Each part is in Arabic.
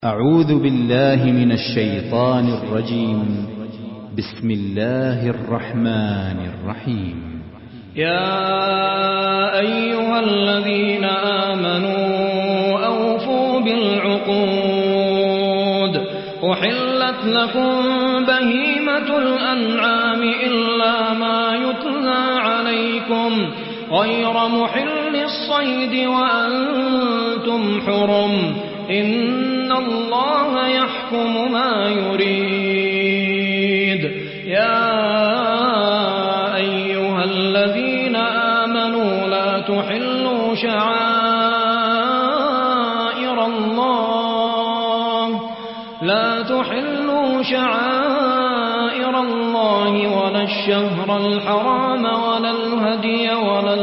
أعوذ بالله من الشيطان الرجيم. بسم الله الرحمن الرحيم. يا أيها الذين آمنوا أوفوا بالعقود. أحلت لكم بهيمة الأنعام إلا ما يتلى عليكم غير محل الصيد وأنتم حرم. إن الله يحكم ما يريد. يا أيها الذين آمنوا لا تحلوا شعائر الله ولا الشهر الحرام ولا الهدي ولا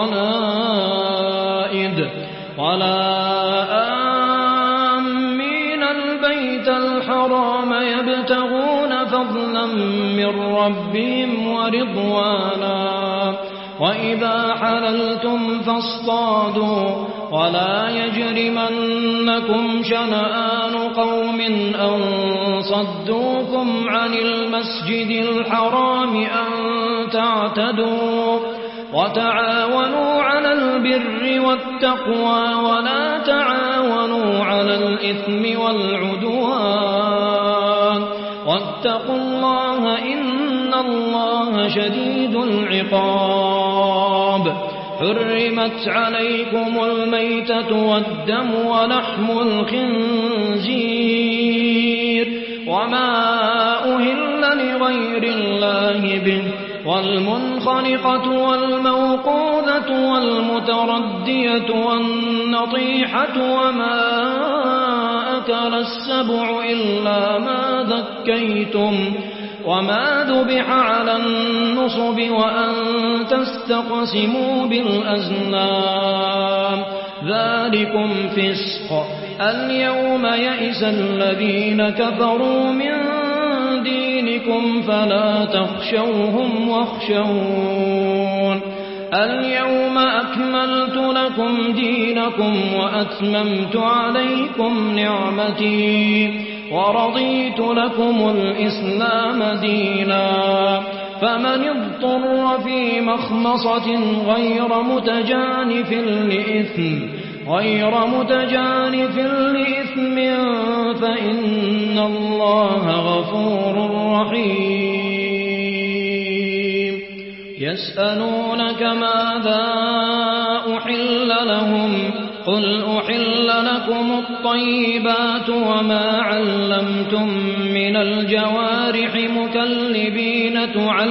القلائد ولا آمين البيت الحرام يبتغون فضلا من ربهم ورضوانا. وإذا حللتم فاصطادوا ولا يجرمنكم شنآن قوم أن صدوكم عن المسجد الحرام أن تعتدوا. وتعاونوا على البر والتقوى ولا تعاونوا على الإثم والعدوان. واتقوا الله إن الله شديد العقاب. حرمت عليكم الميتة والدم ولحم الخنزير وما أهل لغير الله به والمنخنقة والموقوذة والمتردية والنطيحة وما أكل السبع إلا ما ذكيتم وما ذبح على النصب وأن تستقسموا بالأزلام ذلكم فسق. اليوم يئس الذين كفروا من دينكم فلا تخشوهم واخشون. اليوم أكملت لكم دينكم وأتممت عليكم نعمتي ورضيت لكم الإسلام دينا. فمن اضطر في مخمصة غير متجانف لإثم فإن الله غفور رحيم. يسألونك ماذا أحل لهم قل أحل لكم الطيبات وما علمتم من الجوارح مكلبين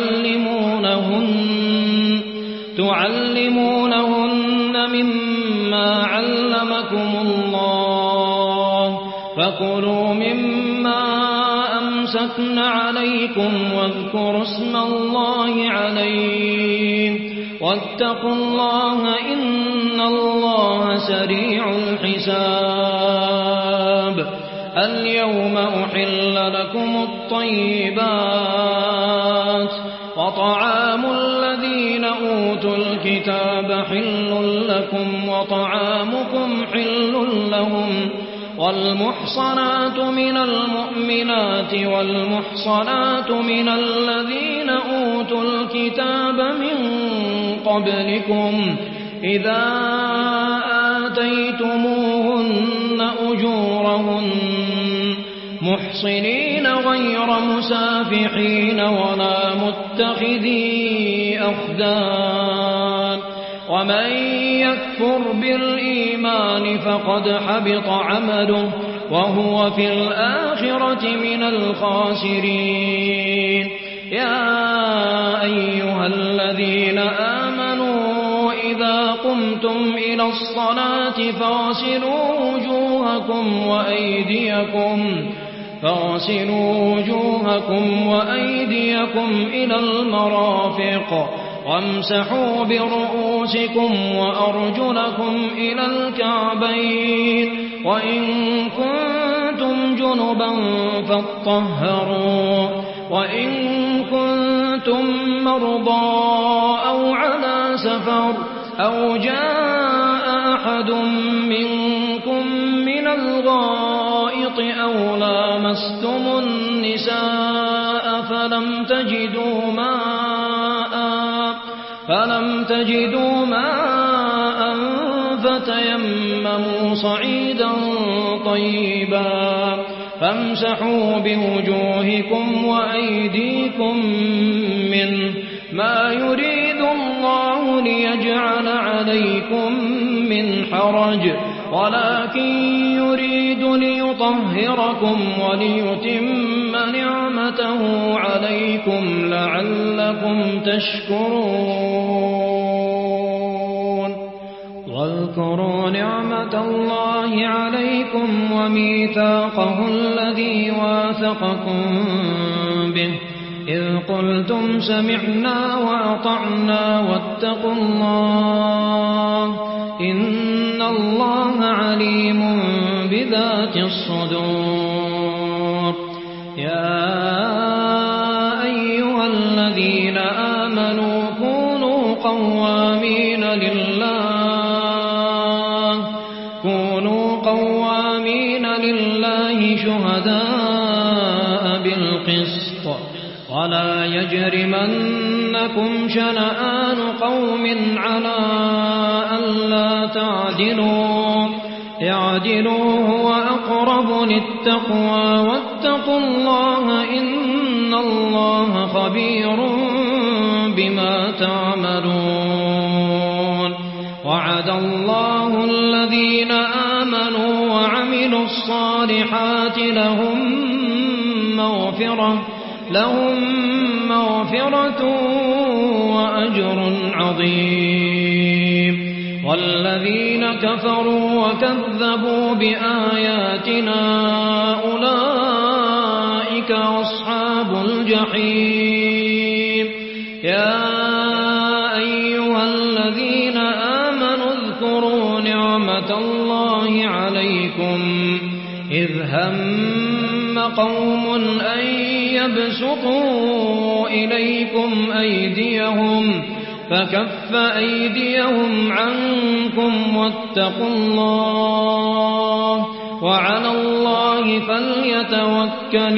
تعلمونهن مما علمكم الله. فكلوا مما أمسكن عليكم واذكروا اسم الله عليه واتقوا الله إن الله سريع الحساب. اليوم أحل لكم الطيبات وطعام الذين أوتوا الكتاب حل لكم وطعامكم حل لهم. والمحصنات من المؤمنات والمحصنات من الذين أوتوا الكتاب من قبلكم إذا آتيتموهن أجورهن محصنين غير مسافحين ولا متخذي أخدان. ومن يكفر بالإيمان فقد حبط عمله وهو في الآخرة من الخاسرين. يا أيها الذين آمنوا إذا قمتم إلى الصلاة فاغسلوا وجوهكم وأيديكم إلى المرافق وامسحوا برؤوسكم وأرجلكم إلى الكعبين وإن كنتم جنبا فاطهروا وإن كنتم مرضى أو على سفر أو جاء أحد منكم من الغائط أو لامستم النساء فلم تجدوا ماء فتيمموا صعيدا طيبا فامسحوا بوجوهكم وأيديكم منه ما يريد الله ليجعل عليكم من حرج ولكن يريد ليطهركم وليتم نعمته عليكم لعلكم تشكرون واذكروا نعمة الله عليكم وميثاقه الذي واثقكم به إذ قلتم سمعنا وأطعنا واتقوا الله إن الله عليم بذات الصدور يا أيها الذين آمنوا كونوا قوامين لله شهداء بالقسط ولا يجرمنكم شنآن قوم على ألا تعدلوا هو أقرب للتقوى واتقوا الله إن الله خبير بما تعملون وعد الله الذين آمنوا وعملوا الصالحات لهم مغفرة وأجر عظيم والذين كفروا وكذبوا بآياتنا أولئك أصحاب الجحيم يا أيها الذين آمنوا اذكروا نعمة الله عليكم إذ هم قوم أن يبسطوا إليكم أيديهم فكف أيديهم عنكم واتقوا الله وعلى الله فليتوكل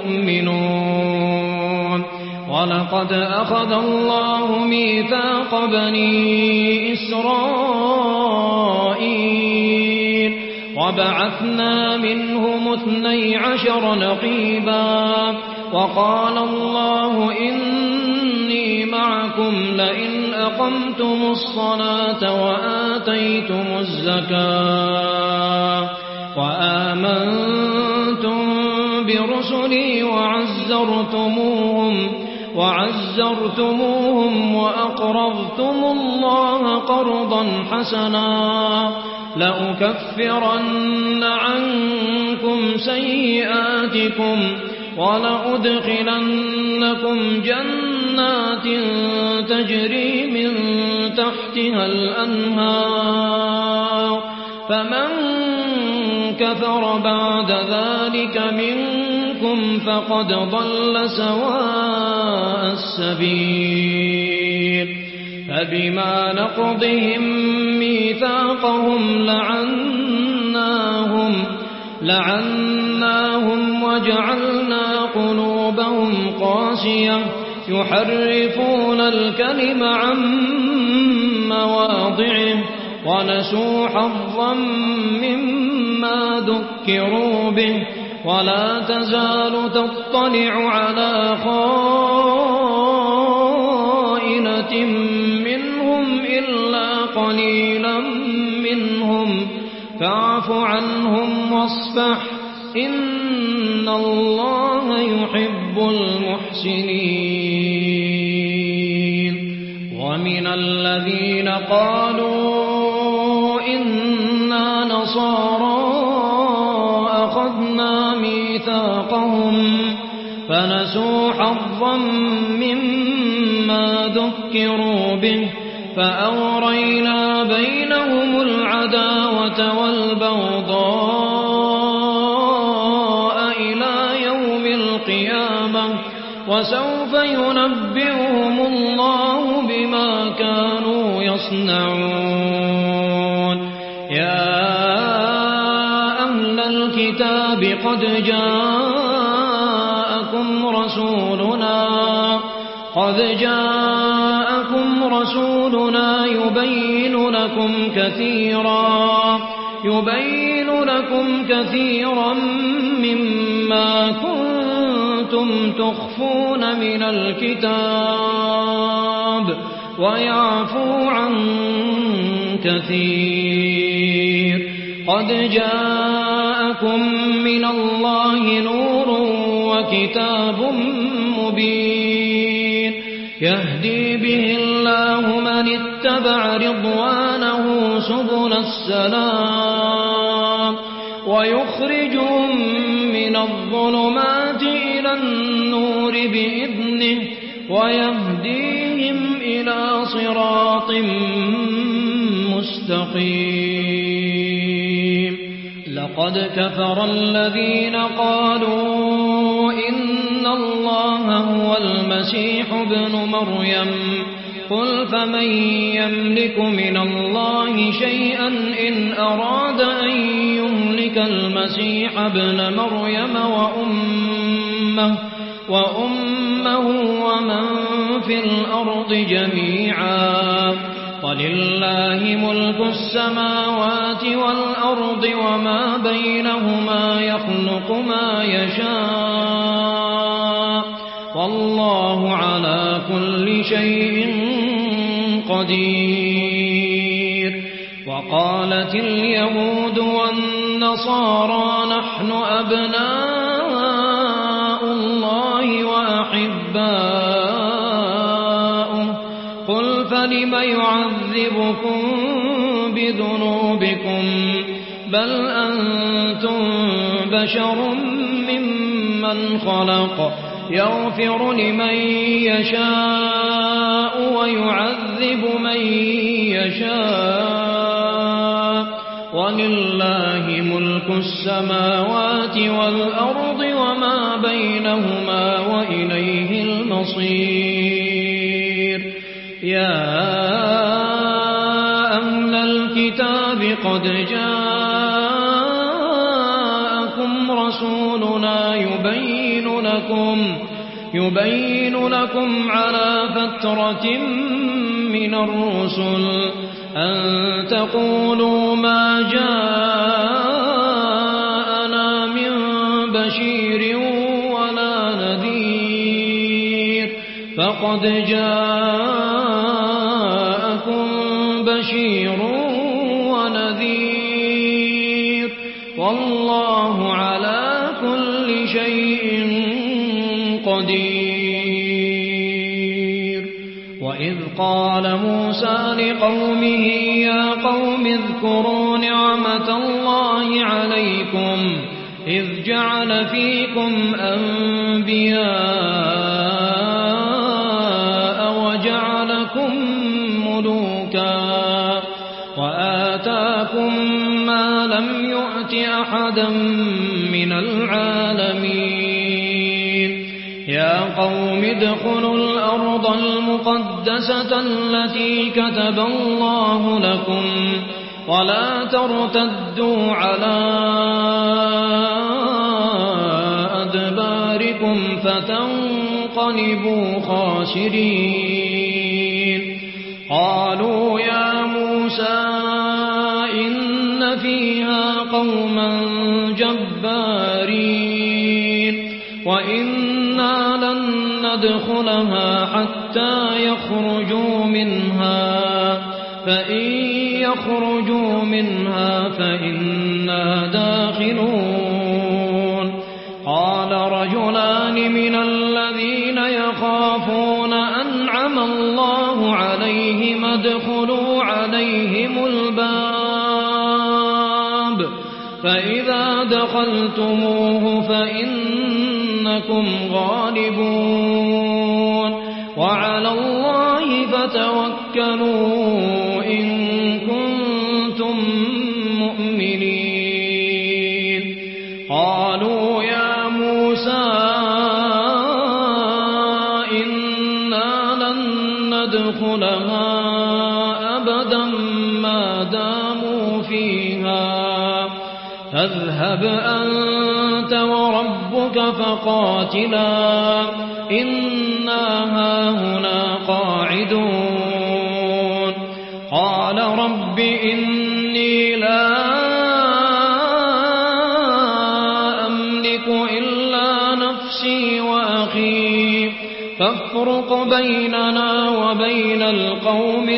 المؤمنون ولقد أخذ الله ميثاق بني إسرائيل وبعثنا منهم 12 نقيبا وقال الله إني معكم لئن أقمتم الصلاة وآتيتم الزكاة وآمنتم برسلي وعزرتموهم وأقرضتم الله قرضا حسنا لأكفرن عنكم سيئاتكم ولأدخلنكم جنات تجري من تحتها الأنهار فمن كفر بعد ذلك منكم فقد ضل سواء السبيل فبما نقضهم ميثاقهم لعناهم وجعلنا قلوبهم قاسية يحرفون الكلم عن مواضعه ونسوا حظا مما ذكروا به ولا تزال تطلع على خائنة منهم إلا قليلا منهم فاعف عنهم واصفح إن الله يحب المحسنين ومن الذين قالوا إنا نصارى أخذنا ميثاقهم فنسوا حظا مما ذكروا به فأغرينا بينهم العداوة والبغضاء إلى يوم القيامة وسوف ينبئهم الله بما كانوا يصنعون يا أهل الكتاب قد جاءكم رسولنا يبين لكم كثيرا مما كنتم تخفون من الكتاب ويعفو عن كثير. قد جاءكم من الله نور وكتاب مبين يهدي به الله من اتبع رضوانه سبل السلام ويخرجهم من الظلمات إلى النور بإذنه ويهديهم إلى صراط مستقيم. لقد كفر الذين قالوا إن الله هو المسيح ابن مريم قل فمن يملك من الله شيئا إن أراد أن يهلك المسيح ابن مريم وأمه ومن في الأرض جميعا ولله ملك السماوات والأرض وما بينهما يخلق ما يشاء والله على كل شيء قدير. وقالت اليهود والنصارى نحن أبناء الله وأحباؤه قل فلم يعذبكم بذنوبكم بل أنتم بشر ممن خلق يغفر لمن يشاء ويعذب من يشاء ولله ملك السماوات والأرض وما بينهما وإليه المصير. يا أهل الكتاب قد جاءكم رسولنا يبين لكم على فترة من الرسل أن تقولوا ما جاءنا من بشير ولا نذير فقد جاءكم بشير ونذير والله على كل شيء قدير. وإذ قال موسى لقومه يا قوم اذكروا نعمة الله عليكم إذ جعل فيكم أنبياء وجعلكم ملوكا وآتاكم ما لم يؤت أحدا من العالمين. يا قوم ادخلوا الأرض المقدسة التي كتب الله لكم ولا ترتدوا على أدباركم فتنقلبوا خاسرين. قالوا يا موسى إن فيها قوما جبارين وإنا لن ندخلها حتى يخرجوا منها فإن يخرجوا منها فإنا داخلون. قال رجلان من الذين يخافون أنعم الله عليهم ادخلوا عليهم الباب فإذا دخلتموه فإنكم غالبون وعلى الله فتوكلوا إن كنتم مؤمنين. قالوا يا موسى إنا لن ندخلها أبدا ما داموا فيها فاذهب أنت وربك فقاتلا إنا هاهنا قاعدون قال رب إني لا أملك إلا نفسي وأخي فافرق بيننا وبين القوم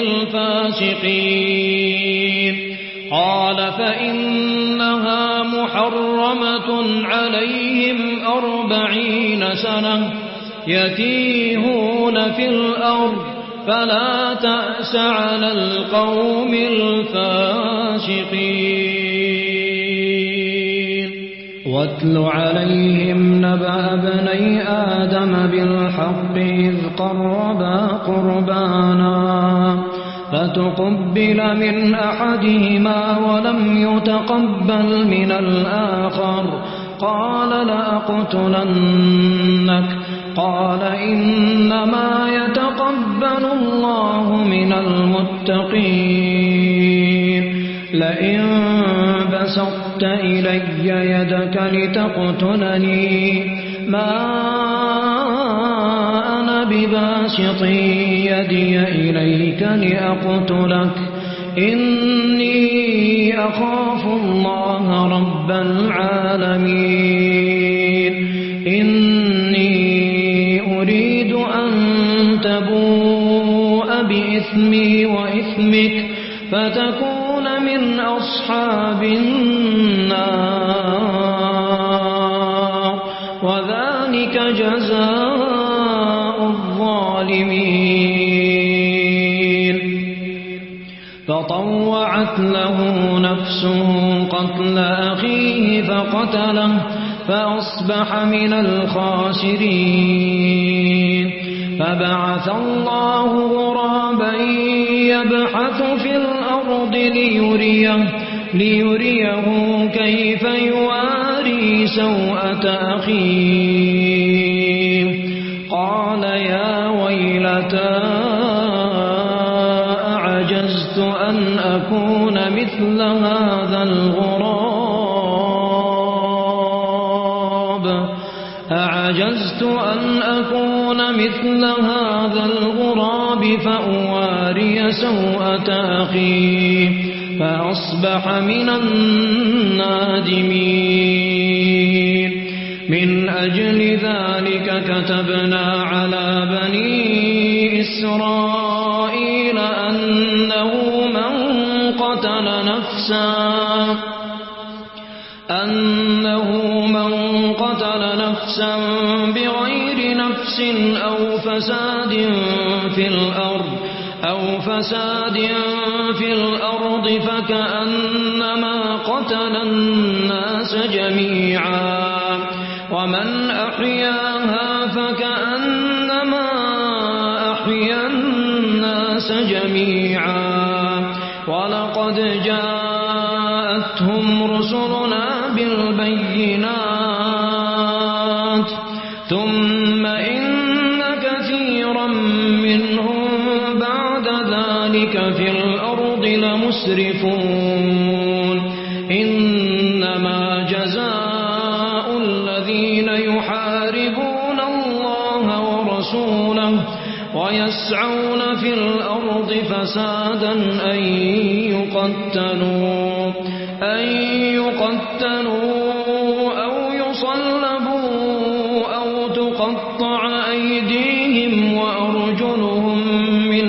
الفاسقين قال فإنها محرمة عليهم 40 سنة يتيهون في الأرض فلا تأس على القوم الفاسقين واتل عليهم نبأ ابني آدم بالحق إذ قربا قربانا فتقبل من أحدهما ولم يتقبل من الآخر قال لأقتلنك قال إنما يتقبل الله من المتقين لئن بسطت إلي يدك لتقتلني ما أنا بباسط يدي إليك لأقتلك إني أخاف الله رب العالمين إني أريد أن تبوء بإثمي وإثمك فتكون من أصحاب النار وذلك جزاء الظالمين فطوعت له نفسه قتل أخيه فقتله فأصبح من الخاسرين فبعث الله غرابا يبحث في الأرض ليريه كيف يواري سوءة أخيه قال يا ويلتى أعجزت أن أكون مثل هذا الغراب فأواري سوءة أخي فأصبح من النادمين من أجل ذلك كتبنا على بني إسرائيل أنه من قتل نفسا بغير نفس أو فساد في الأرض فكأنما قتل الناس جميعا ومن أحياها فكأنما أحيا الناس جميعا ولقد جاءتهم رسلنا بالبينات ثم إن كثيرا منهم بعد ذلك في الأرض لمسرفون إنما جزاء الذين يحاربون الله ورسوله ويسعون في الأرض فسادا أن يقتلوا أو يصلبوا أو تقطع أيديهم وأرجلهم من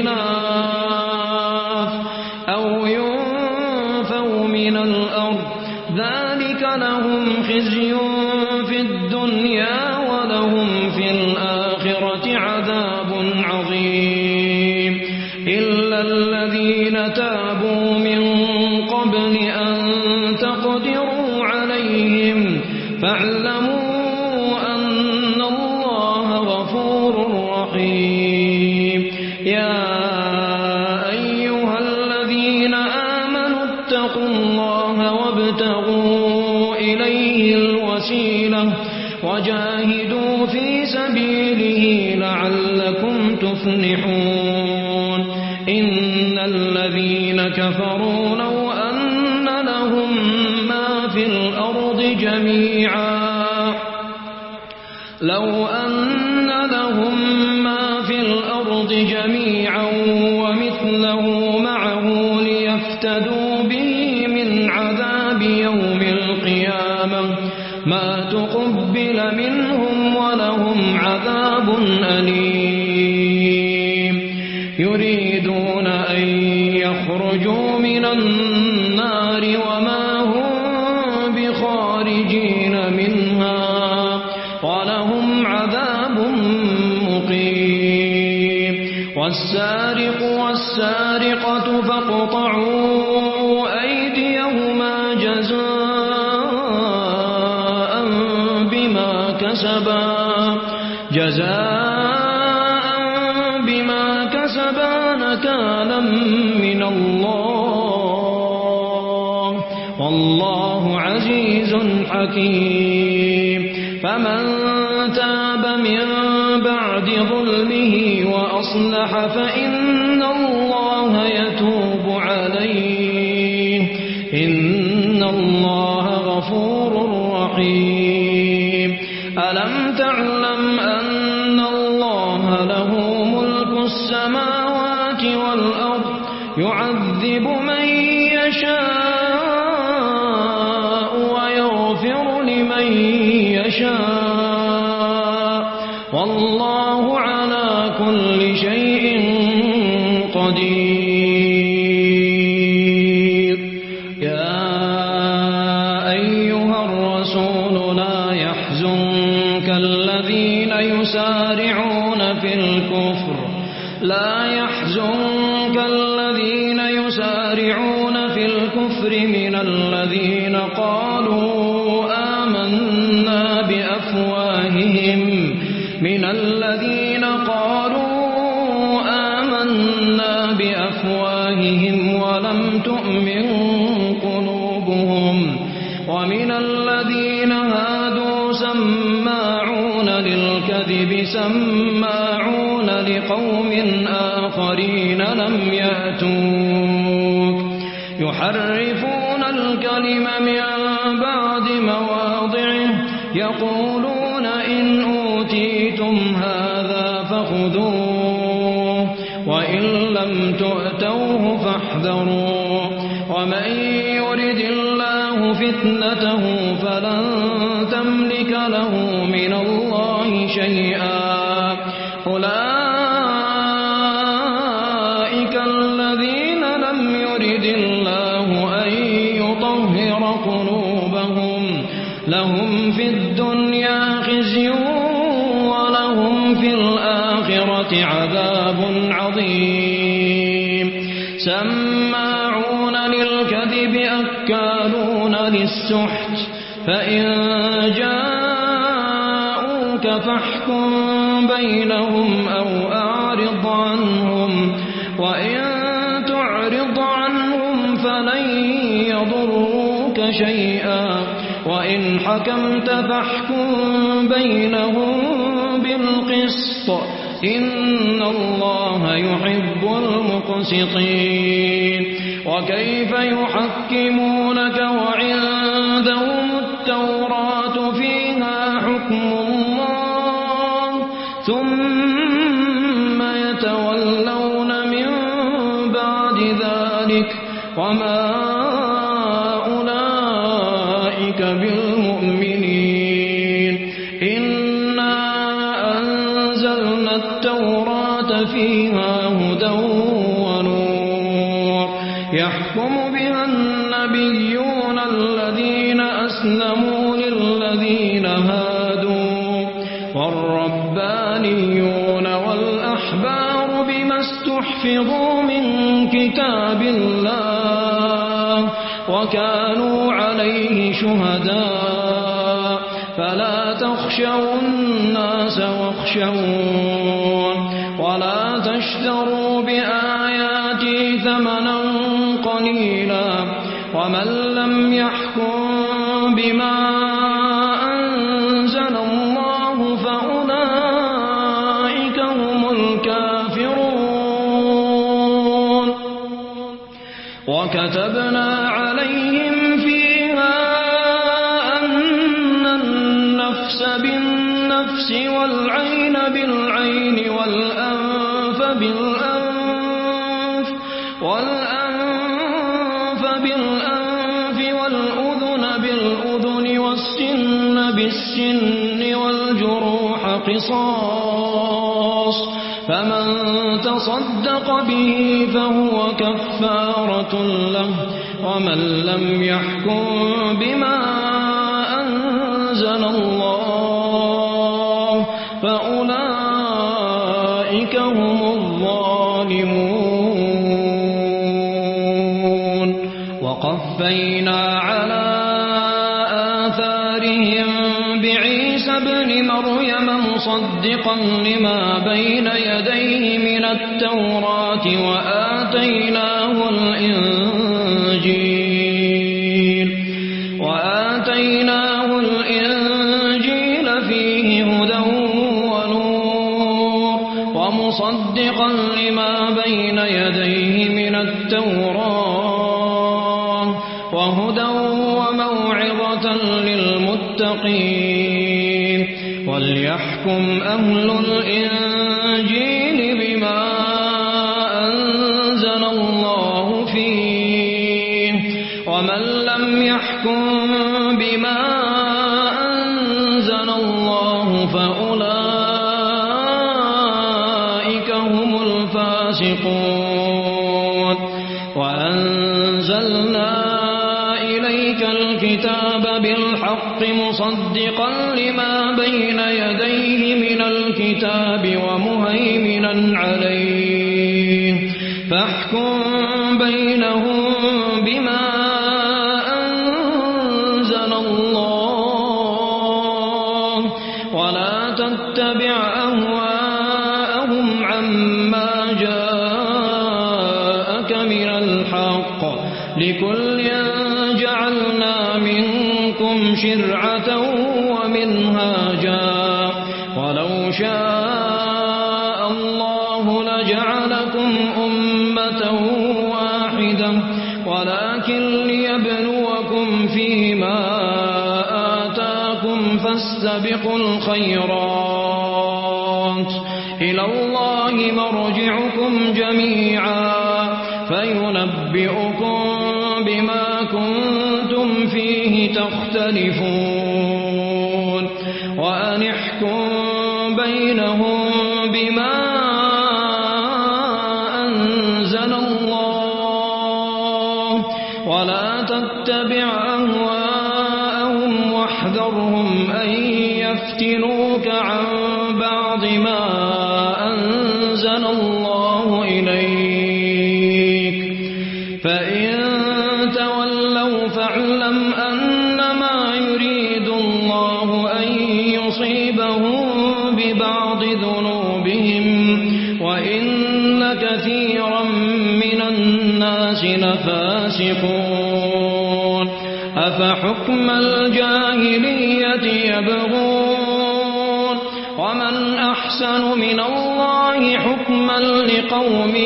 خلاف أو ينفوا من الأرض ذلك لهم خزي في الدنيا ولهم في الآخرة عذاب عظيم إلا الذين تابوا من قبل أن تقدروا عليهم فاعلموا أن الله غفور رحيم يا أيها الذين آمنوا اتقوا الله وابتغوا إليه الوسيلة وجاهدوا في سبيله لعلكم تفلحون إن الذين كفروا لو أن لهم ما في الأرض جميعا لو أن لهم ما في الأرض جميعا ومثله معه ليفتدوا به من عذاب يوم القيامة ما تقبل منهم ولهم عذاب أليم يريدون أن يخرجوا من النار وما هم بخارجين منها ولهم عذاب مقيم والسارق والسارقة فاقطعوا أيديهما جزاء بما كسبا نكالا من الله والله عزيز حكيم فمن تاب من بعد ظلمه وأصلح فإن الله يتوب عليه إن الله غفور رحيم ألم تعلم أن الله له ملك السماوات والأرض يعذب من يشاء ويغفر لمن يشاء والله على كل شيء قدير يا أيها الرسول لا يحزنك الذين يسارعون في الكفر من الذين قالوا آمنا بأفواههم ولم تؤمن قلوبهم ومن الذين هادوا سماعون للكذب سماعون لقوم آخرين لم يأتوك يحرفون الكلم من بعد مواضعه يقولون إن أوتيتم هذا فخذوه وإن لم تؤتوه فاحذروا ومن يرد الله فتنته فلن تملك له من الله شيئا أولئك الذين لم يرد الله أن يطهر قلوبهم لهم في الدنيا خزي ولهم في الآخرة عذاب عظيم سماعون للكذب أكالون للسحت فإن جاءوك فاحكم بينهم أو أعرض عنهم وإن تعرض عنهم فلن يضروك شيئا وإن حكمت فاحكم بينهم بالقسط إن الله يحب المقسطين وكيف يحكمونك وعندهم التوراة فيها حكم الله ثم يتولون من بعد ذلك وما أولئك بالمؤمنين إنا أنزلنا التوراة فيها هدى ونور يحكم بها النبيون الذين أسلموا للذين هادوا والربانيون والأحبار بما استحفظوا من كتاب الله وكانوا عليه شهداء فلا تخشوا الناس واخشون ولا تشتروا بآياتي ثمنا قليلا ومن لم يحكم بما أنزل الله فأولئك هم الكافرون وكتبنا عليهم فيها أن النفس بالنفس بالنفس والعين بالعين والأنف بالأنف والأذن بالأذن والسن بالسن والجروح قصاص فمن تصدق به فهو كفارة له ومن لم يحكم بما أنزل الله فأولئك هم الظالمون وقفينا على آثارهم بعيسى ابن مريم مصدقا لما بين يديه من التوراة وآتيناه الإنجيل فيه هدى ونور ومصدقا لما بين يديه من التوراة وهدى وموعظة للمتقين وليحكم أهل الإنجيل بما أنزل الله فيه ومن لم يحكم بما أنزل الله فأولئك هم الفاسقون وأنزلنا إليك الكتاب بالحق مصدقا لما بين يديه من الكتاب ومهيمنا عليه فاحكم بينهم بما أنزل الله ولا تتبع أهواءهم عما جاءك من الحق لكل جعلنا منكم شرعة ومنهاجا ولو شاء الله لجعلكم أمة واحدة ولكن ليبلوكم فيما آتاكم فاستبقوا الخيرات إلى الله مرجعكم جميعا فينبئكم بما كنتم فيه تختلفون وأن احكم بينهم بما أنزل الله ولا تتبع أهواءهم واحذرهم أن يفتنوك عن بعض ما أنزل الله إليك فإن تولوا فاعلم أنما يريد الله أن يصيبهم ببعض ذنوبهم وإن كثيرا من الناس لفاسقون أفحكم الجاهلية يبغون ومن أحسن من الله حكما لقوم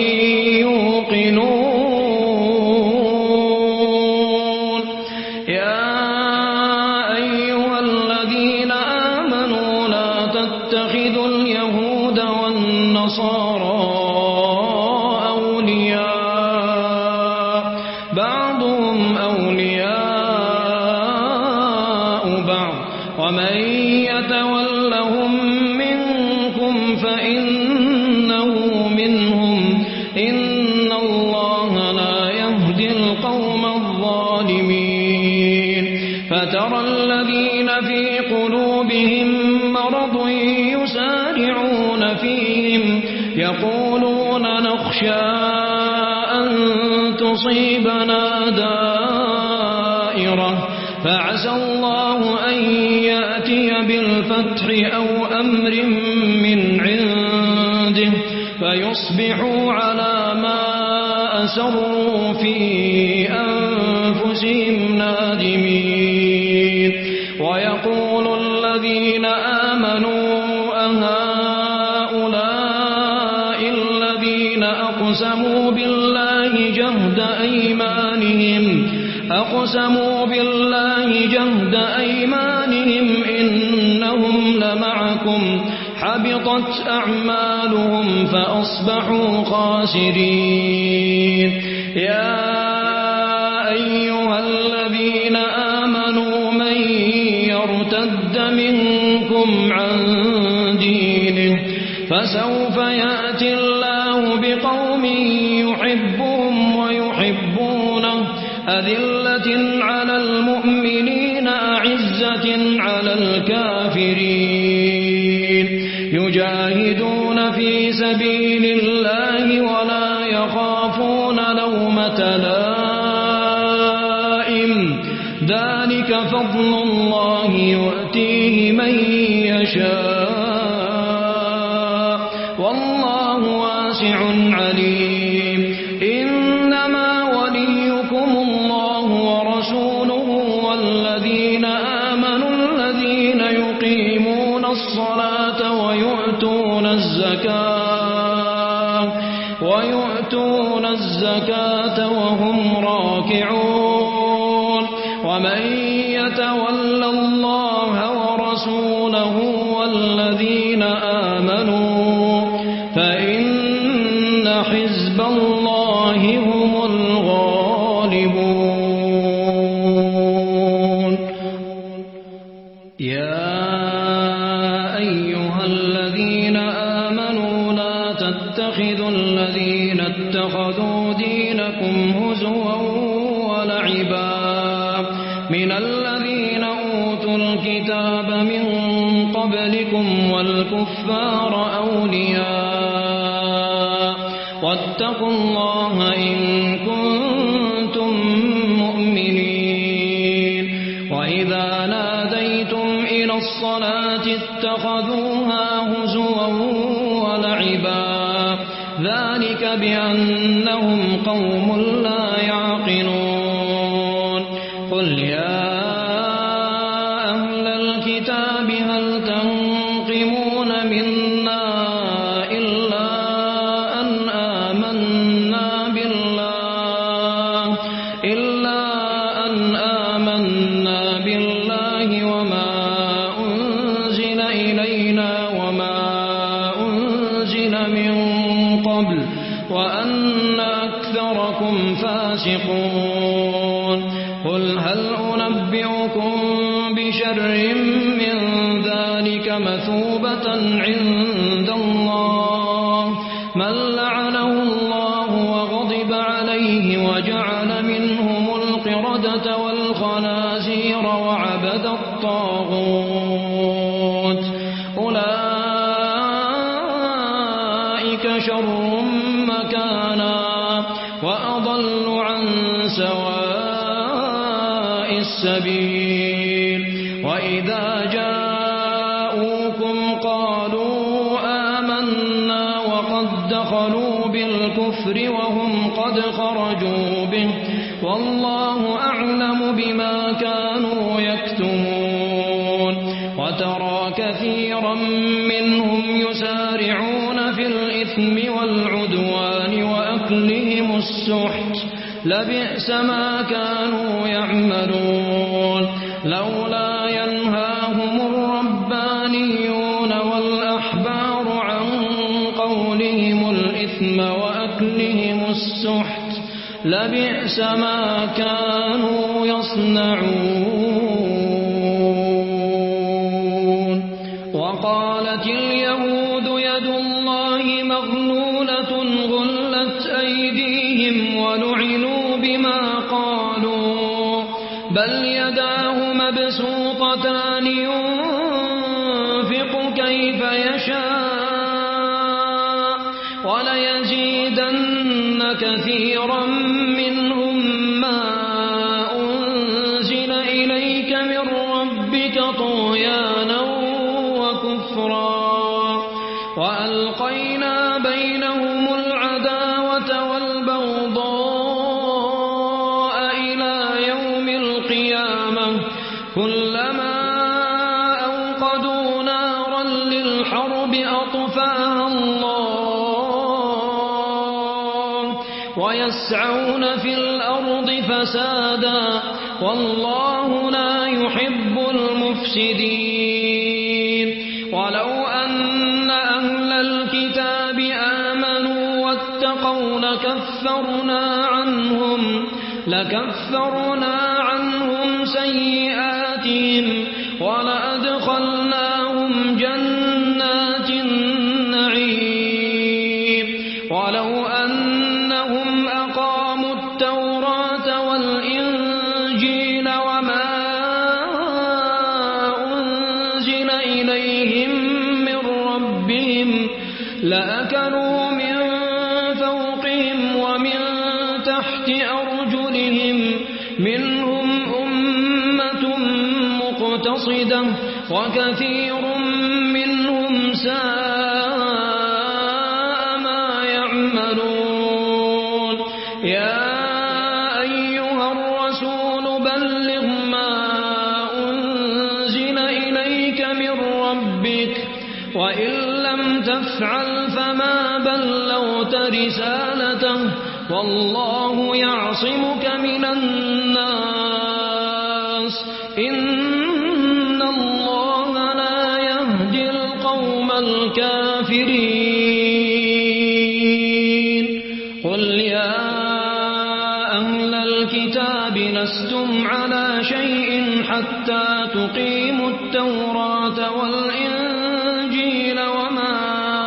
يوقنون يا أيها الذين آمنوا لا تتخذوا اليهود والنصارى أولياء بعضهم أولياء بعض ومن يتولهم منكم فإنه منهم إن الله لا يهدي القوم الظالمين فترى الذين في قلوبهم مرض يسارعون فيهم يقولون نخشى أن تصيبنا دائرة فعسى الله أن يأتي بالفتح أو أمر من عنده فيصبحوا على ما أسروا في أنفسهم نادمين ويقول الذين آمنوا أهؤلاء الذين أقسموا بالله جهد أيمانهم إنهم لمعكم معكم حبطت أعمالهم فأصبحوا خاسرين. يا أيها الذين آمنوا من يرتد منكم عن دينه فسوف يأتي الله بقوم يحبهم ويحبونه أذلة على المؤمنين أعزة على الكافرين يجاهدون في سبيل الله ولا يخافون لومة لائم ذلك فضل الله يؤتيه من يشاء والله واسع عليم. إنما وليكم الله ورسوله والذين آمنوا الذين يقيمون الصلاة ويؤتون الزكاة وهم راكعون. ومن يتول الله ورسوله والذين آمنوا فإن حزب الله هم الغالبون. يا أيها الذين آمنوا لا تتخذوا الذين اتخذوا دينكم هزوا ولعبا من الذين أوتوا الكتاب من قبلكم والكفار أولياء واتقوا الله إن كنتم مؤمنين. وإذا ناديتم إلى الصلاة اتخذوها هزوا ولعبا ذلك بأنهم قوم لا يعقلون. قل يا أهل الكتاب هل تنقمون منا إلا أن آمنا بالله وما أنزل إلينا وما أنزل من قبل وأن أكثركم فاسقون. قل هل أنبئكم بشر من ذلك مثوبة عند الله من لعنه الله وغضب عليه وجعل منهم القردة والخنازير وعبد الطاغوت أولئك شر مكانا وأضل عن سواء السبيل. وإذا جاءوكم قالوا آمنا وقد دخلوا بالكفر وهم قد خرجوا به والله أعلم بما كانوا يكتمون. وترى كثيرا منهم يسارعون في الإثم والعدوان وأكلهم السحت لبئس ما كانوا يعملون. لولا ينهاهم الربانيون والأحبار عن قولهم الإثم وأكلهم السحت لبئس ما كانوا يصنعون. وقالت اليهود يد الله مغلولة غلت أيديهم ولعنوا بما قالوا بل يداه مبسوطتان ينفق كيف يشاء وليزيدن كثيرا منهم ما أنزل إليك من ربك طغيانا وكفرا وألقينا بينهم العداوة والبغضاء إلى يوم القيامة كلما أوقدوا نارا للحرب أطفأها الله ويسعون في الأرض فسادا والله لا يحب المفسدين. ولو أن أهل الكتاب آمنوا واتقوا لكفرنا عنهم سيئاتهم ولأدخلناهم جنات النعيم ولو أنهم أقاموا التوراة والإنجيل وما أنزل إليهم من ربهم لأكلوا من فوقهم ومن تحت أرجلهم منهم أمة مقتصدة وكثير منهم ساء ما يعملون يا أيها الرسول بلغ ما أنزل إليك من ربك وإن لم تفعل فما بلغت رسالته والله يعصمك من الناس إن الله لا يهدي القوم الكافرين قل يا أهل الكتاب لستم على شيء حتى تقيموا التوراة والإنجيل وما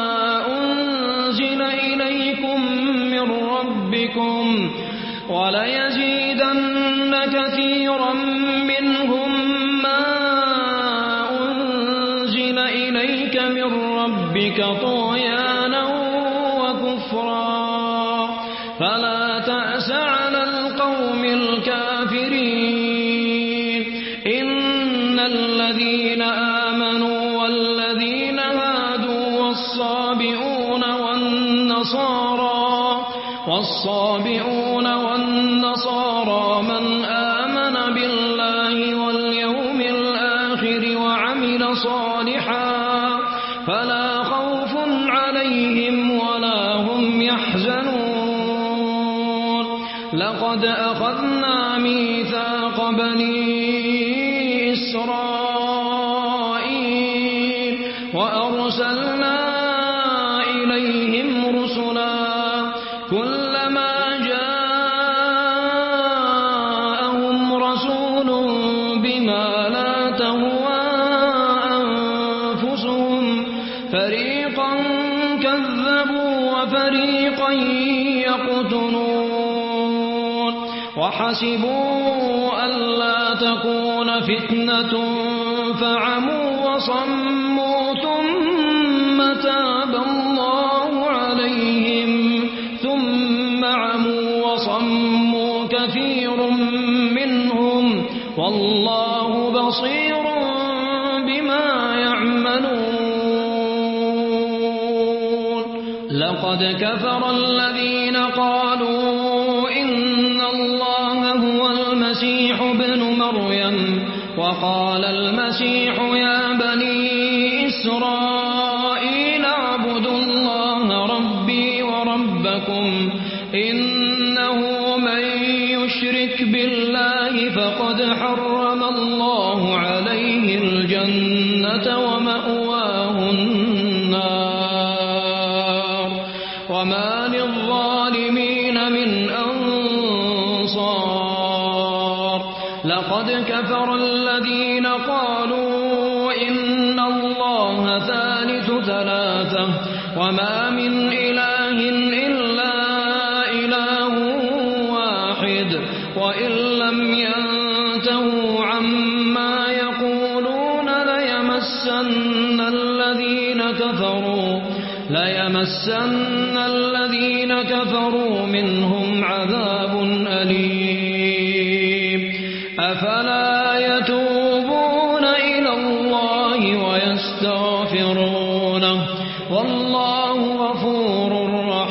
أنزل إليكم من ربكم وليزيدن كثيرا منهم ما أنزل إليك من ربك طغيانا وكفرا فلا تأس على القوم الكافرين إن الذين آمنوا والذين هادوا والصابئون من آمن بالله واليوم الآخر وعمل صالحا فلا خوف عليهم ولا هم يحزنون لقد أخذنا ميثاق بني إسرائيل وأرسلنا إليهم رسلا كلما جاءهم رسول بما لا تهوى أنفسهم فريقا كذبوا وفريقا يقتلون وحسبوا ألا تكون فتنة فعموا وصموا ثم تاب الله عليهم ثم عموا وصموا كثير منهم والله بصير بما يعملون لقد كفر الذين قالوا إن الله هو المسيح ابن مريم وقال المسيح يا بني إسرائيل اعبدوا الله ربي وربكم إنه من يشرك بالله فقد حرم الله عليه الجنة ومأواه النار وما للظالمين من أنصار لقد كفر الذين قالوا إن الله ثالث ثلاثة وما من إله إلا إله واحد وإن لم ينتهوا عما يقولون ليمسن الذين كفروا منهم عذاب أليم أفلا يتوبون إلى الله ويستغفرونه والله غفور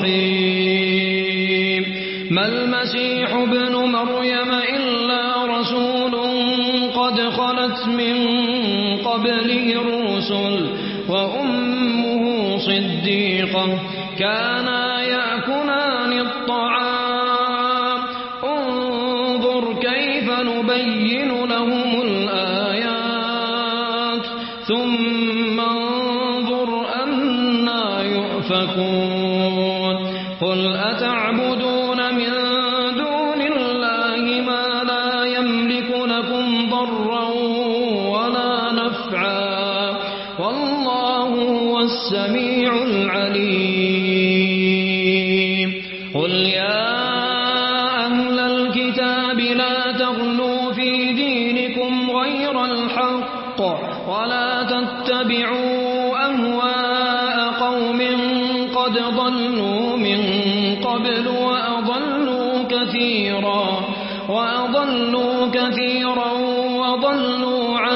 رحيم ما المسيح ابن مريم إلا رسول قد خلت من قبله الرسل وأمه صديقة كانا يأكلان الطعام انظر كيف نبين لهم الآيات ثم انظر أنى يؤفكون قل أتعبدون من دون الله ما لا يملك لكم ضرا ولا نفعا والله هو السميع العليم قل يا أهل الكتاب لا تغلوا في دينكم غير الحق ولا تتبعوا أهواء قوم قد ضلوا من قبل وأضلوا كثيرا وضلوا عن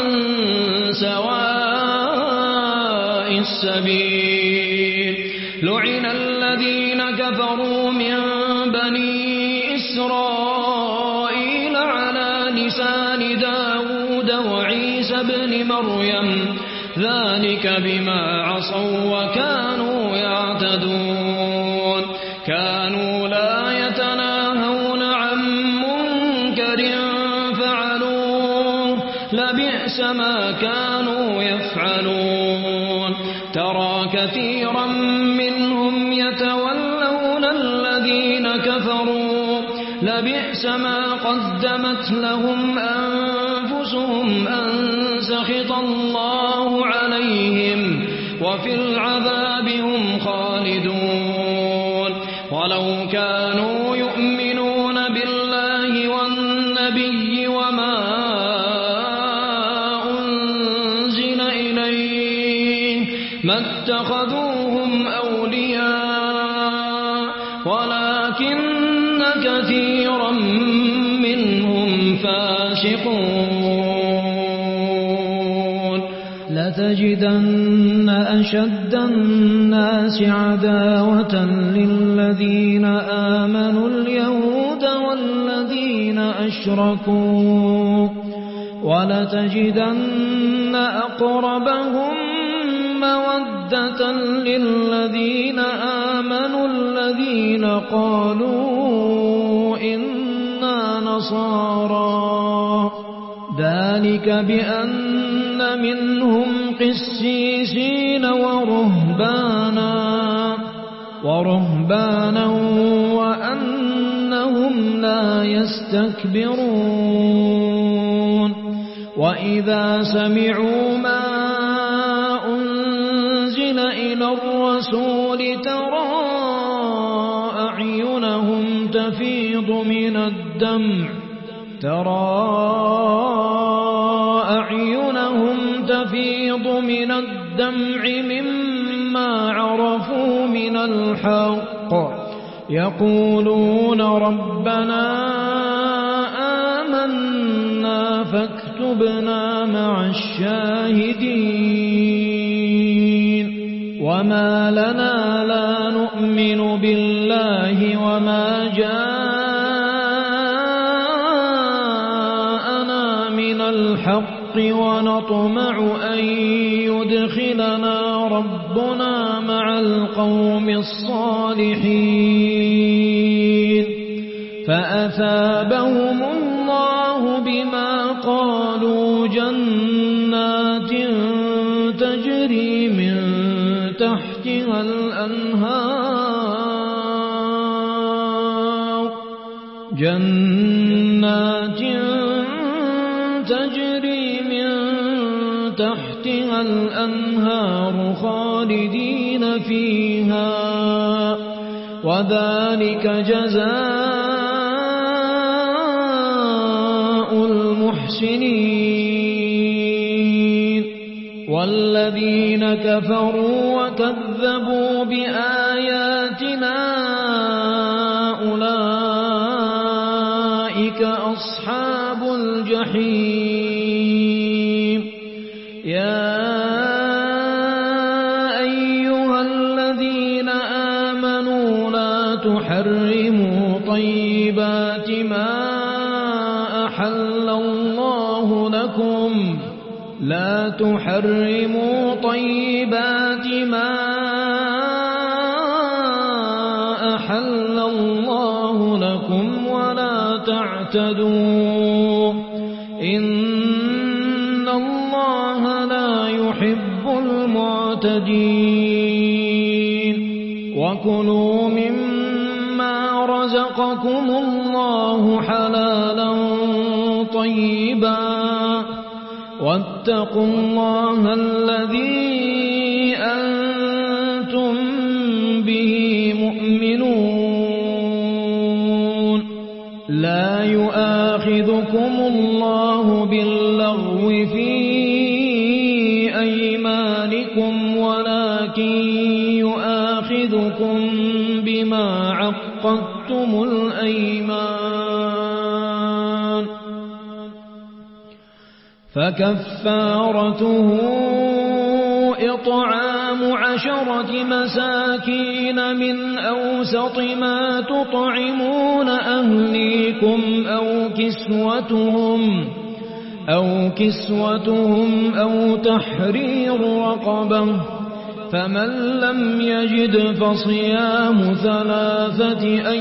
سواء السبيل لعن الذين كفروا من بني إسرائيل على لسان داود وعيسى بن مريم ذلك بما عصوا وكانوا يعتدون كانوا لا يتناهون عن منكر فعلوه لبئس ما كانوا يفعلون ترى كثيرا منهم يتولون الذين كفروا لبئس ما قدمت لهم أنفسهم أن سخط الله عليهم وفي العذاب هم خالدون ولو كانوا يؤمنون بالله والنبي وما أنزل إليه ما اتخذوهم أولياء ولكن كثيرا منهم فاسقون لتجدن أشد الناس عداوة للذين آمنوا اليهود والذين أشركوا ولتجدن أقربهم مودة للذين آمنوا الذين قالوا إنا نصارى ذلك بأن منهم قسيسين ورهبانا وأنهم لا يستكبرون وإذا سمعوا ما أنزل إلى الرسول ترى أعينهم تفيض من الدمع مما عرفوا من الحق يقولون ربنا آمنا فاكتبنا مع الشاهدين وما لنا لا نؤمن بالله وما جاءنا من الحق ونطمع أن يدخلنا ربنا مع القوم الصالحين فأثابهم الله بما قالوا جنات تجري من تحتها الأنهار خالدين فيها وذلك جزاء المحسنين والذين كفروا وكذبوا بآياتنا أولئك أصحاب الجحيم يا أيها الذين آمنوا لا تحرموا طيبات ما أحل الله لكم ولا تعتدوا إن الله لا يحب المعتدين معتدين وكلوا مما رزقكم الله حلالا طيبا واتقوا الله الذي أنتم به مؤمنون لا يؤاخذكم الله باللغو في أيمانكم ولكن يؤاخذكم بما عقدتم الأيمان فكفارته إطعام 10 مساكين من أوسط ما تطعمون أهليكم أو كسوتهم أو تحرير رقبة فمن لم يجد فصيام 3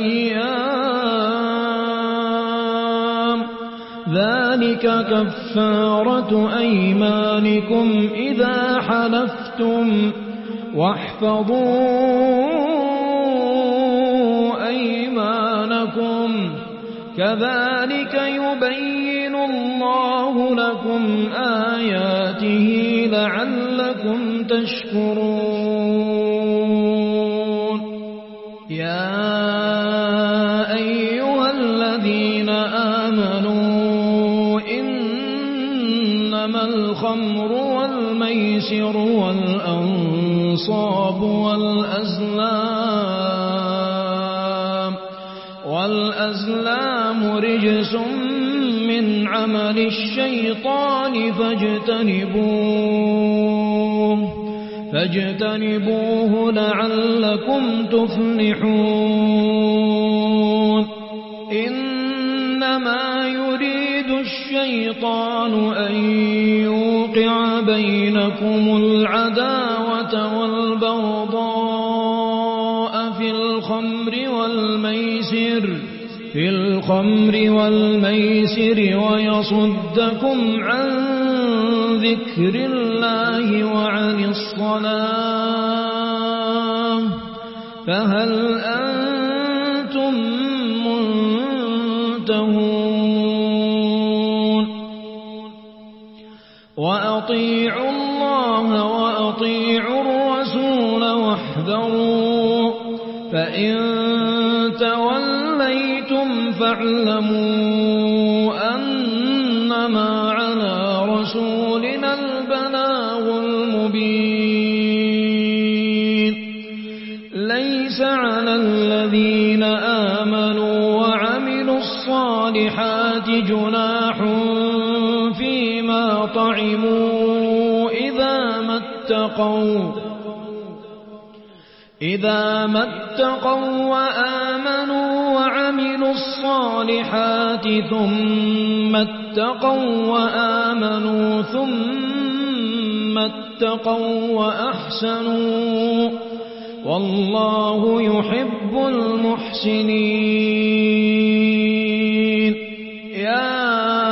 أيام ذلك كفارة أيمانكم إذا حلفتم واحفظوا أيمانكم كذلك يبين الله لكم آياته لعلكم تشكرون يا أيها الذين آمنوا إنما الخمر والميسر والأنصاب والأزلام رجس من عمل الشيطان فاجتنبوه لعلكم تفلحون إنما يريد الشيطان أن يوقع بينكم العداوة والبغضاء في الخمر والميسر ويصدكم عن ذكر الله وعن الصلاة فهل أنتم منتهون وأطيعوا الله وأطيعوا الرسول واحذروا فإن توليتم فاعلموا أنما على رسولنا البلاغ المبين ليس على الذين آمنوا وعملوا الصالحات جناح فيما طعموا إذا ما اتقوا وآمنوا وعملوا الصالحات ثم اتقوا وآمنوا ثم اتقوا وأحسنوا والله يحب المحسنين يا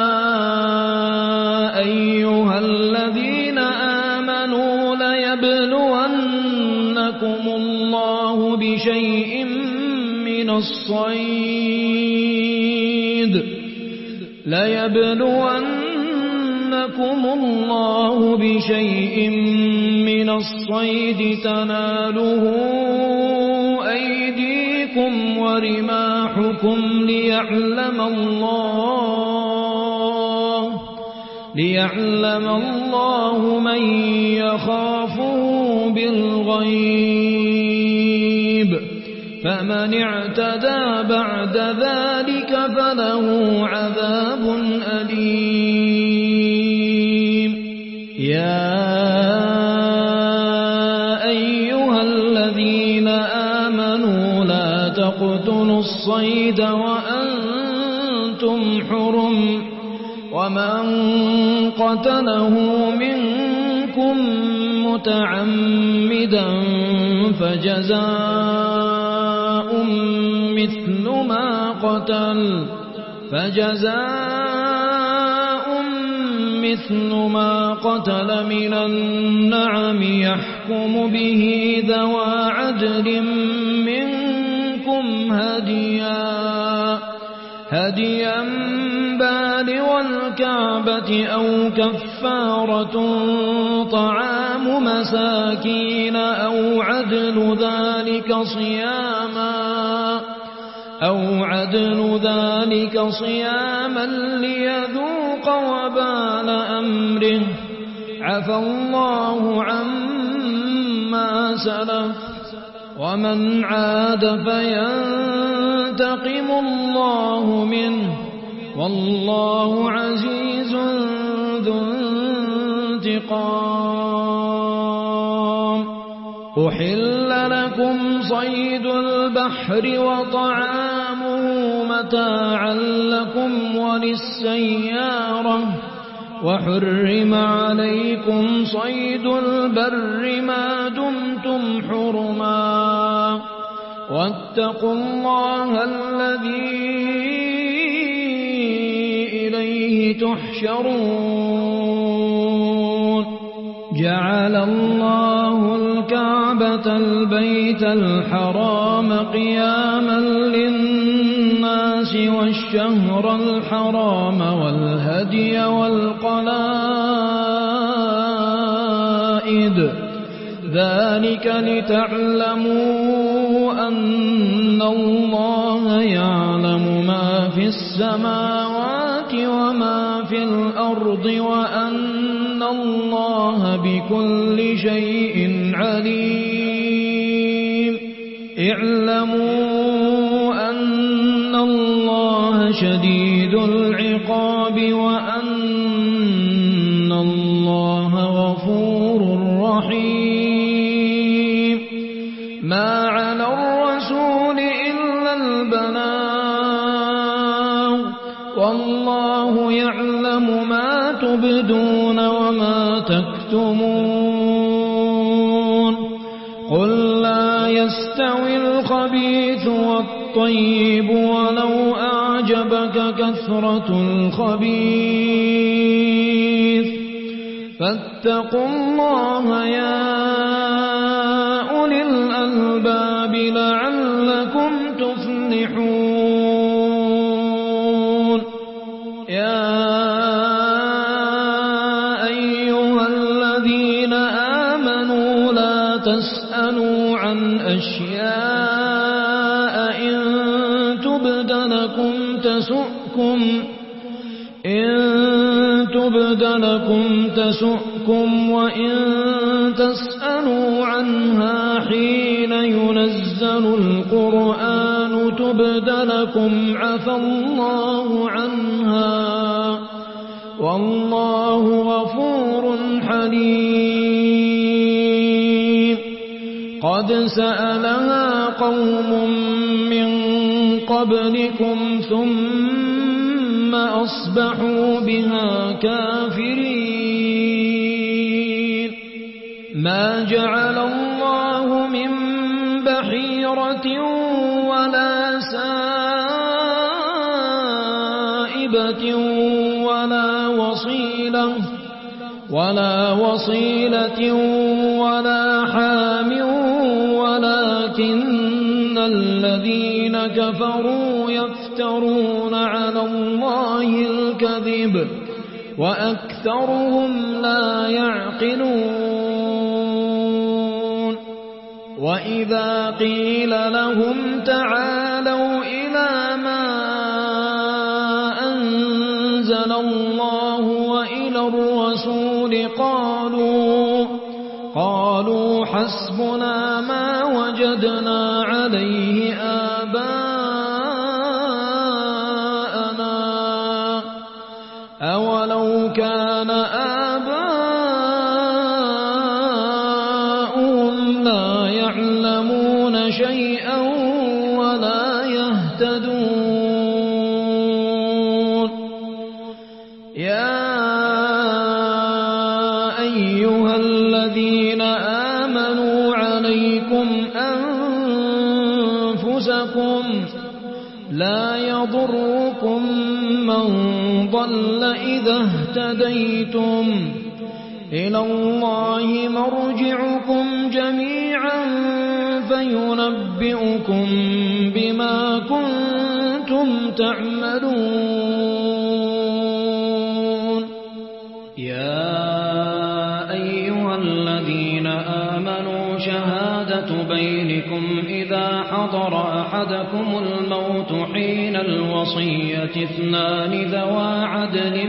أيها الذين آمنوا ليبلونكم الله بشيء من الصيد تناله أيديكم ورماحكم ليعلم الله من يخافه بالغيب فمن اعتدى بعد ذلك فله عذاب أليم يا أيها الذين آمنوا لا تقتلوا الصيد وأنتم حرم ومن قتله منكم متعمدا فجزاء مثل ما قتل من النعم يحكم به ذوى عدل منكم هديا بالغ الكعبة أو كفارة طعام مساكين أو عدل ذلك صياما ليذوق وبال أمره عفى الله عما سلف ومن عاد فينتقم الله منه والله عزيز ذو انتقام. أحل لكم صيد البحر وطعامه متاعا لكم وللسيارة وحرم عليكم صيد البر ما دمتم حرما واتقوا الله الذي إليه تحشرون. جعل الله الكعبة البيت الحرام قياما للناس والشهر الحرام والهدي والقلائد ذلك لتعلموا أن الله يعلم ما في السماوات وما في الأرض وأن الله بكل شيء عليم. اعلموا أن الله شديد العقاب وأن الله غفور رحيم. ما على الرسول إلا البلاغ والله يعلم ما تبدون وما تكتمون. قل لا يستوي الخبيث والطيب ولو أعجبك كثرة الخبيث فاتقوا الله يا أولي الألباب لعلكم تفلحون. يا أيها الذين آمنوا لا تسألوا عن أشياء إن تبد لكم تسؤكم وإن تسألوا عنها حين ينزل القرآن تبد لكم عفى الله عنها والله غفور حليم. قد سألها قوم من قبلكم ثم أصبحوا بها كافرين. ما جعل الله من بحيرة ولا سائبة ولا وصيلة ولا حام ولكن الذين كفروا يفترون على الله الكذب وأكثرهم لا يعقلون. وإذا قيل لهم تعالوا إلى ما أنزل الله وإلى الرسول قالوا حسبنا ما وجدنا عليه آباءنا أولو كان آباؤهم لا يعلمون شيئا ولا يهتدون. يا أيها الذين آمنوا عليكم أنفسكم لا يضركم من ضل إذا اهتديتم إلى الله مرجعكم جميعا فينبئكم بما كنتم تعملون. يا أيها الذين آمنوا شهادة بينكم إذا حضر أحدكم الموت حين الوصية اثنان ذوى عدل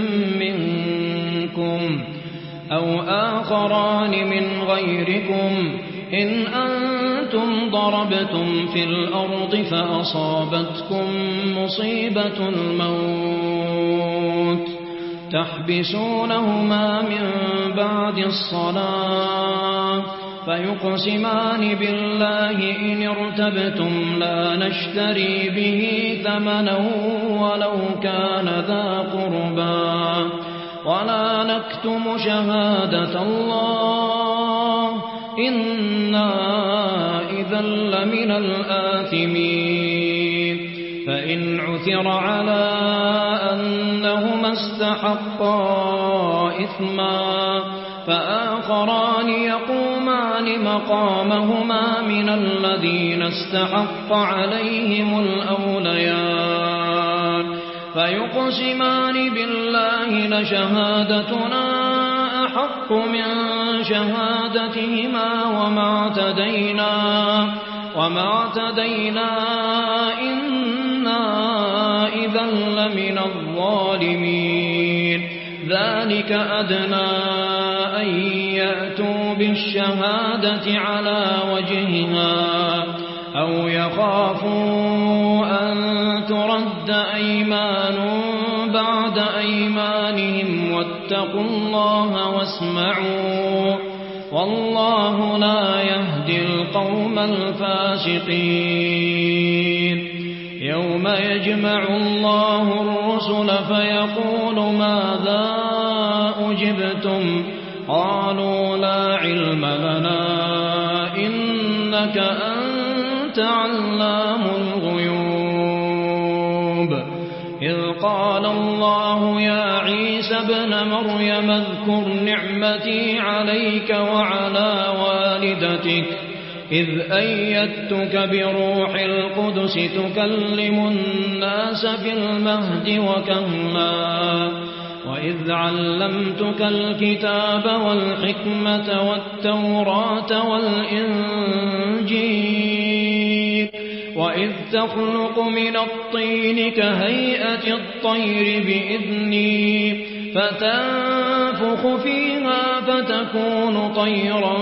منكم أو آخران من غيركم إن أنتم ضربتم في الأرض فأصابتكم مصيبة الموت تحبسونهما من بعد الصلاة فيقسمان بالله إن ارتبتم لا نشتري به ثمنا ولو كان ذا قربى ولا نكتم شهادة الله إنا إذا لمن الآثمين. فإن عثر على أنهما استحقا إثما فآخران يقومان مقامهما من الذين استحق عليهم الأوليان فيقسمان بالله لشهادتنا أحق من شهادتهما وما اعتدينا إنا إذا لمن الظالمين. ذلك أدنى أن يأتوا بالشهادة على وجهها أو يخافوا أن ترد أيمان بعد أيمانهم واتقوا الله واسمعوا والله لا يهدي القوم الفاسقين. يوم يجمع الله الرسل فيقول ماذا أجبتم قالوا لا علم لنا إنك أنت علام الغيوب. إذ قال الله يا عيسى ابن مريم اذكر نعمتي عليك وعلى والدتك إذ أيدتك بروح القدس تكلم الناس في المهد وكهلا وإذ علمتك الكتاب والحكمة والتوراة والإنجيل وإذ تخلق من الطين كهيئة الطير بإذني فتنفخ فيها فتكون طيرا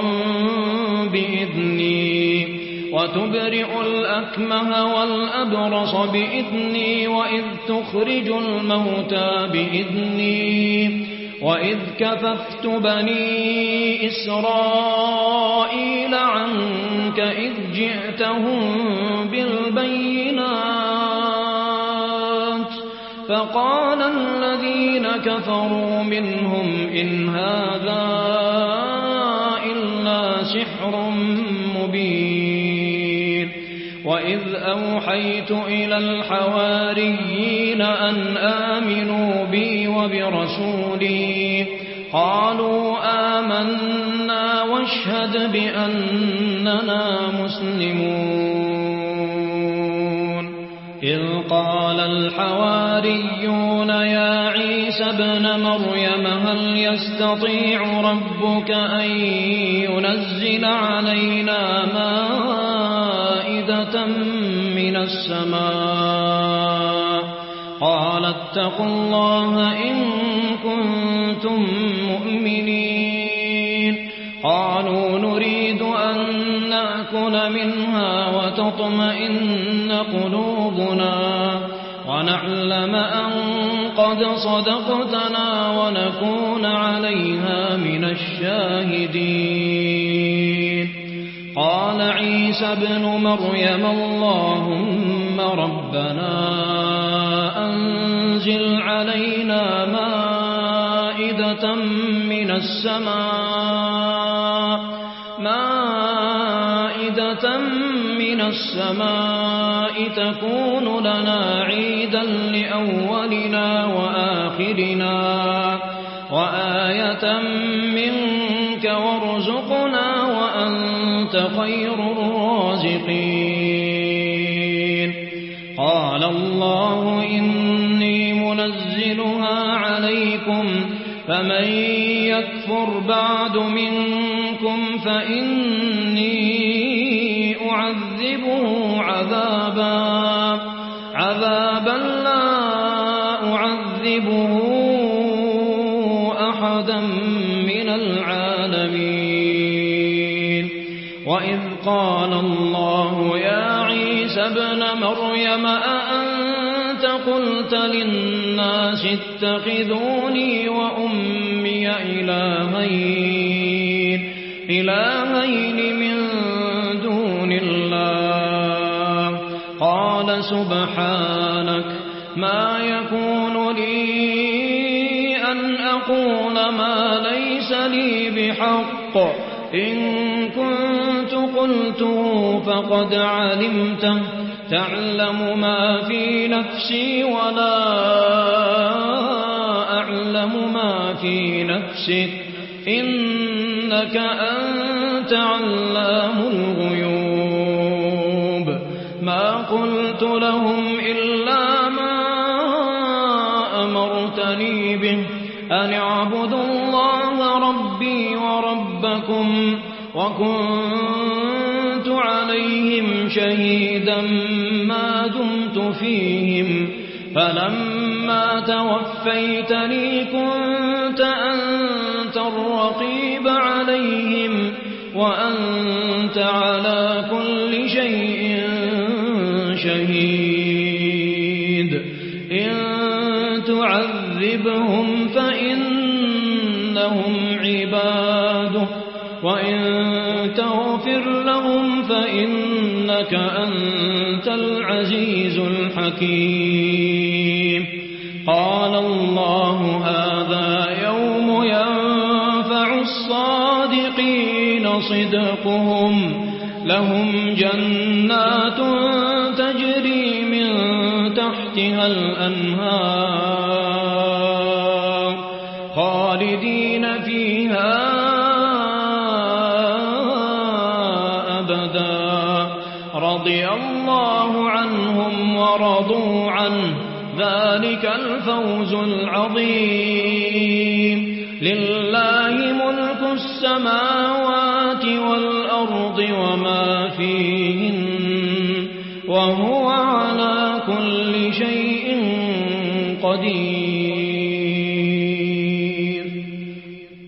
بإذني وتبرئ الأكمه والأبرص بإذني وإذ تخرج الموتى بإذني وإذ كففت بني إسرائيل عنك إذ جئتهم بالبينات فقال الذين كفروا منهم إن هذا إلا سحر مبين. وإذ أوحيت إلى الحواريين أن آمنوا بي وبرسولي قالوا آمنا واشهد بأننا مسلمون. إذ قال الحواريون يا عيسى ابن مريم هل يستطيع ربك أن ينزل علينا مائدة من السماء قال اتقوا الله إن كنتم مؤمنين. قالوا نريد أن نأكل منها وتطمئن قلوبنا ونعلم أن قد صدقتنا ونكون عليها من الشاهدين. قال عيسى ابن مريم اللهم ربنا أنزل علينا مائدة من السماء من السماء تكون لنا عيدا لأولنا وآخرنا وآية منك وارزقنا وأنت خير الرازقين قال الله إني منزلها عليكم فمن يكفر بعد منكم فإني أعذبه عذابا لا أعذبه أحدا من العالمين وإذ قال الله يا عيسى ابن مريم أأنت قلت للناس اتخذوني وأمي إلهين من دون الله قال سبحانك ما يكون لي أن أقول ما ليس لي بحق إن كنت قلته فقد علمته تعلم ما في نفسي ولا أعلم ما في نفسك إنك أنت علام الغيوب ما قلت لهم إلا ما أمرتني به أن اعبدوا الله ربي وربكم وكنت عليهم شهيدا ما دمت فيهم فلما توفيتني كنت أنت الرقيب عليهم وأنت على كل شيء شهيد إن تعذبهم فإنهم عباده وإن تغفر لهم فإنك أنت العزيز الحكيم قال الله هذا يوم ينفع الصادقين صدقهم لهم جنات تجري من تحتها الأنهار خالدين فيها رضي الله عنهم ورضوا عنه ذلك الفوز العظيم لله ملك السماوات والأرض وما فيهن وهو على كل شيء قدير